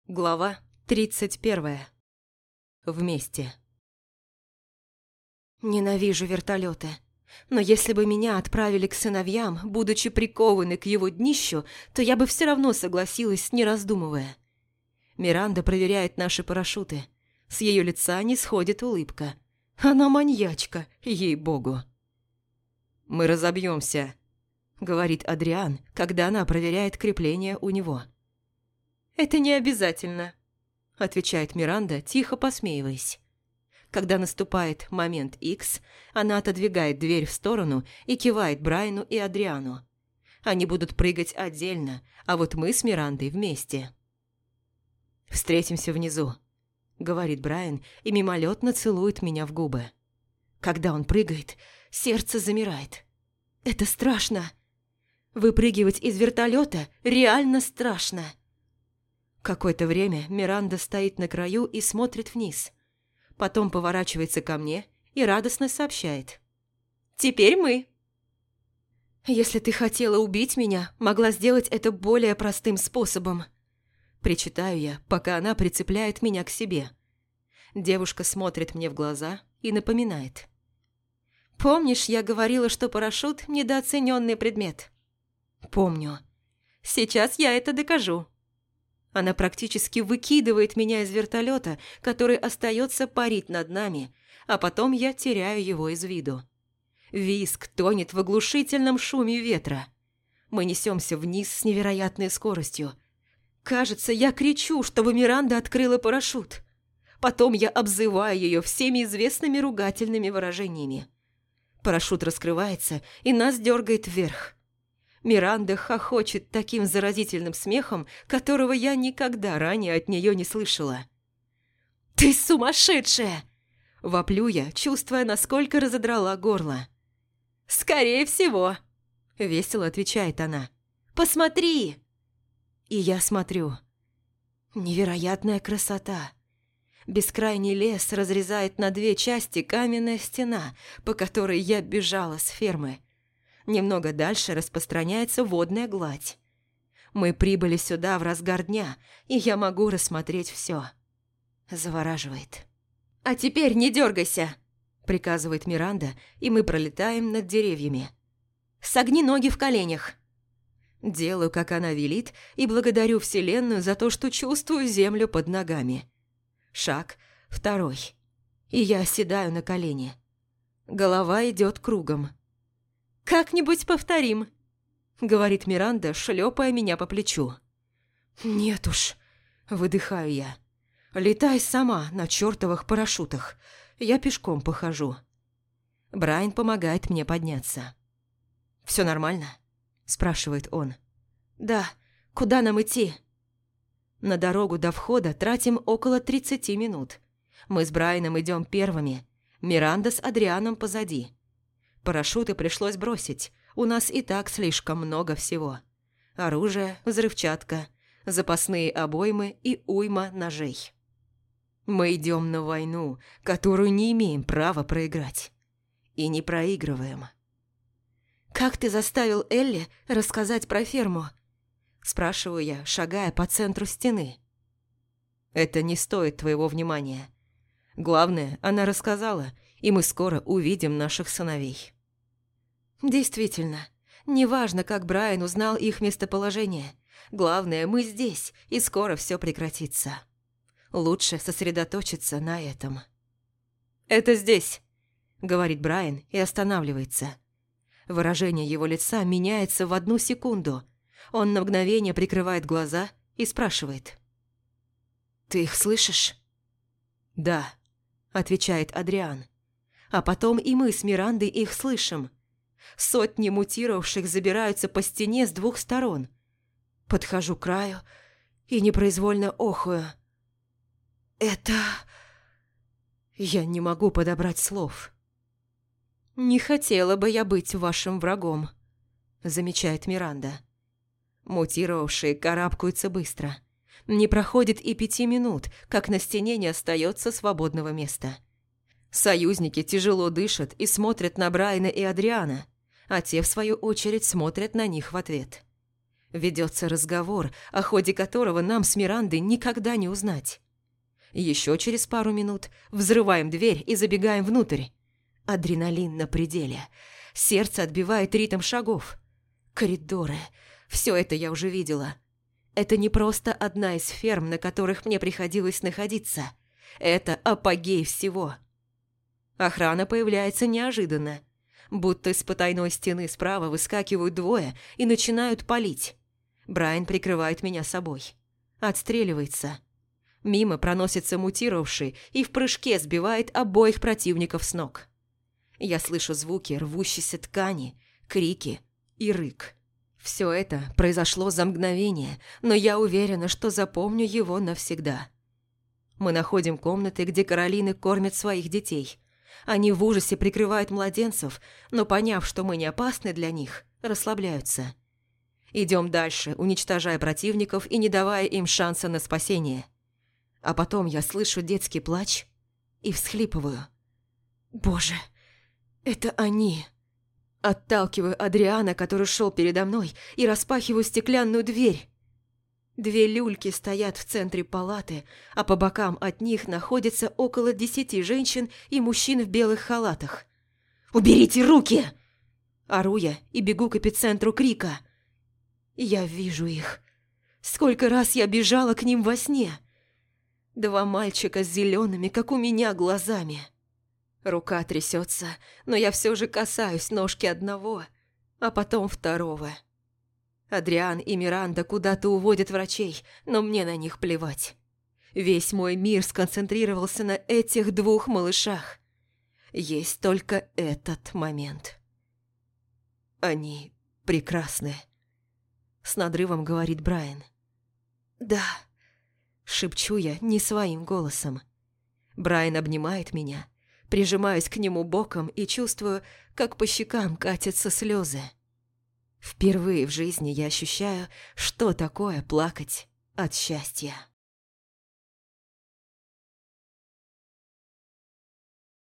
Глава 31. Вместе. Ненавижу вертолеты. Но если бы меня отправили к сыновьям, будучи прикованы к его днищу, то я бы все равно согласилась, не раздумывая. Миранда проверяет наши парашюты. С ее лица не сходит улыбка. Она маньячка, ей-богу. «Мы разобьемся», — говорит Адриан, когда она проверяет крепление у него. «Это не обязательно», – отвечает Миранда, тихо посмеиваясь. Когда наступает момент X, она отодвигает дверь в сторону и кивает Брайану и Адриану. Они будут прыгать отдельно, а вот мы с Мирандой вместе. «Встретимся внизу», – говорит Брайан и мимолетно целует меня в губы. Когда он прыгает, сердце замирает. Это страшно. Выпрыгивать из вертолета реально страшно. Какое-то время Миранда стоит на краю и смотрит вниз. Потом поворачивается ко мне и радостно сообщает. «Теперь мы!» «Если ты хотела убить меня, могла сделать это более простым способом». Причитаю я, пока она прицепляет меня к себе. Девушка смотрит мне в глаза и напоминает. «Помнишь, я говорила, что парашют – недооцененный предмет?» «Помню. Сейчас я это докажу». Она практически выкидывает меня из вертолета, который остается парить над нами, а потом я теряю его из виду. Визг тонет в оглушительном шуме ветра. Мы несемся вниз с невероятной скоростью. Кажется, я кричу, чтобы Миранда открыла парашют. Потом я обзываю ее всеми известными ругательными выражениями. Парашют раскрывается, и нас дергает вверх. Миранда хохочет таким заразительным смехом, которого я никогда ранее от нее не слышала. «Ты сумасшедшая!» – воплю я, чувствуя, насколько разодрала горло. «Скорее всего!» – весело отвечает она. «Посмотри!» И я смотрю. Невероятная красота. Бескрайний лес разрезает на две части каменная стена, по которой я бежала с фермы. Немного дальше распространяется водная гладь. Мы прибыли сюда в разгар дня, и я могу рассмотреть все. Завораживает. «А теперь не дергайся!» – приказывает Миранда, и мы пролетаем над деревьями. «Согни ноги в коленях!» Делаю, как она велит, и благодарю Вселенную за то, что чувствую землю под ногами. Шаг, второй. И я оседаю на колени. Голова идет кругом. «Как-нибудь повторим», — говорит Миранда, шлепая меня по плечу. «Нет уж», — выдыхаю я. «Летай сама на чертовых парашютах. Я пешком похожу». Брайан помогает мне подняться. «Все нормально?» – спрашивает он. «Да. Куда нам идти?» На дорогу до входа тратим около 30 минут. Мы с Брайаном идем первыми. Миранда с Адрианом позади. Парашюты пришлось бросить. У нас и так слишком много всего. Оружие, взрывчатка, запасные обоймы и уйма ножей. Мы идем на войну, которую не имеем права проиграть. И не проигрываем. «Как ты заставил Элли рассказать про ферму?» Спрашиваю я, шагая по центру стены. «Это не стоит твоего внимания. Главное, она рассказала, и мы скоро увидим наших сыновей». Действительно, неважно, как Брайан узнал их местоположение. Главное, мы здесь, и скоро все прекратится. Лучше сосредоточиться на этом. «Это здесь», — говорит Брайан и останавливается. Выражение его лица меняется в одну секунду. Он на мгновение прикрывает глаза и спрашивает. «Ты их слышишь?» «Да», — отвечает Адриан. А потом и мы с Мирандой их слышим. Сотни мутировавших забираются по стене с двух сторон. Подхожу к краю и непроизвольно охую. «Это...» Я не могу подобрать слов. «Не хотела бы я быть вашим врагом», — замечает Миранда. Мутировавшие карабкаются быстро. Не проходит и 5 минут, как на стене не остается свободного места. Союзники тяжело дышат и смотрят на Брайана и Адриана, а те, в свою очередь, смотрят на них в ответ. Ведется разговор, о ходе которого нам с Мирандой никогда не узнать. Еще через пару минут взрываем дверь и забегаем внутрь. Адреналин на пределе. Сердце отбивает ритм шагов. Коридоры. Все это я уже видела. Это не просто одна из ферм, на которых мне приходилось находиться. Это апогей всего. Охрана появляется неожиданно. Будто из потайной стены справа выскакивают двое и начинают палить. Брайан прикрывает меня собой. Отстреливается. Мимо проносится мутировавший и в прыжке сбивает обоих противников с ног. Я слышу звуки рвущейся ткани, крики и рык. Все это произошло за мгновение, но я уверена, что запомню его навсегда. Мы находим комнаты, где Каролины кормят своих детей. Они в ужасе прикрывают младенцев, но, поняв, что мы не опасны для них, расслабляются. Идем дальше, уничтожая противников и не давая им шанса на спасение. А потом я слышу детский плач и всхлипываю. «Боже, это они!» Отталкиваю Адриана, который шел передо мной, и распахиваю стеклянную дверь. Две люльки стоят в центре палаты, а по бокам от них находится около 10 женщин и мужчин в белых халатах. «Уберите руки!» Ору я и бегу к эпицентру крика. Я вижу их. Сколько раз я бежала к ним во сне. Два мальчика с зелеными, как у меня, глазами. Рука трясется, но я все же касаюсь ножки одного, а потом второго. Адриан и Миранда куда-то уводят врачей, но мне на них плевать. Весь мой мир сконцентрировался на этих двух малышах. Есть только этот момент. Они прекрасны, с надрывом говорит Брайан. «Да», – шепчу я не своим голосом. Брайан обнимает меня. Прижимаюсь к нему боком и чувствую, как по щекам катятся слезы. Впервые в жизни я ощущаю, что такое плакать от счастья.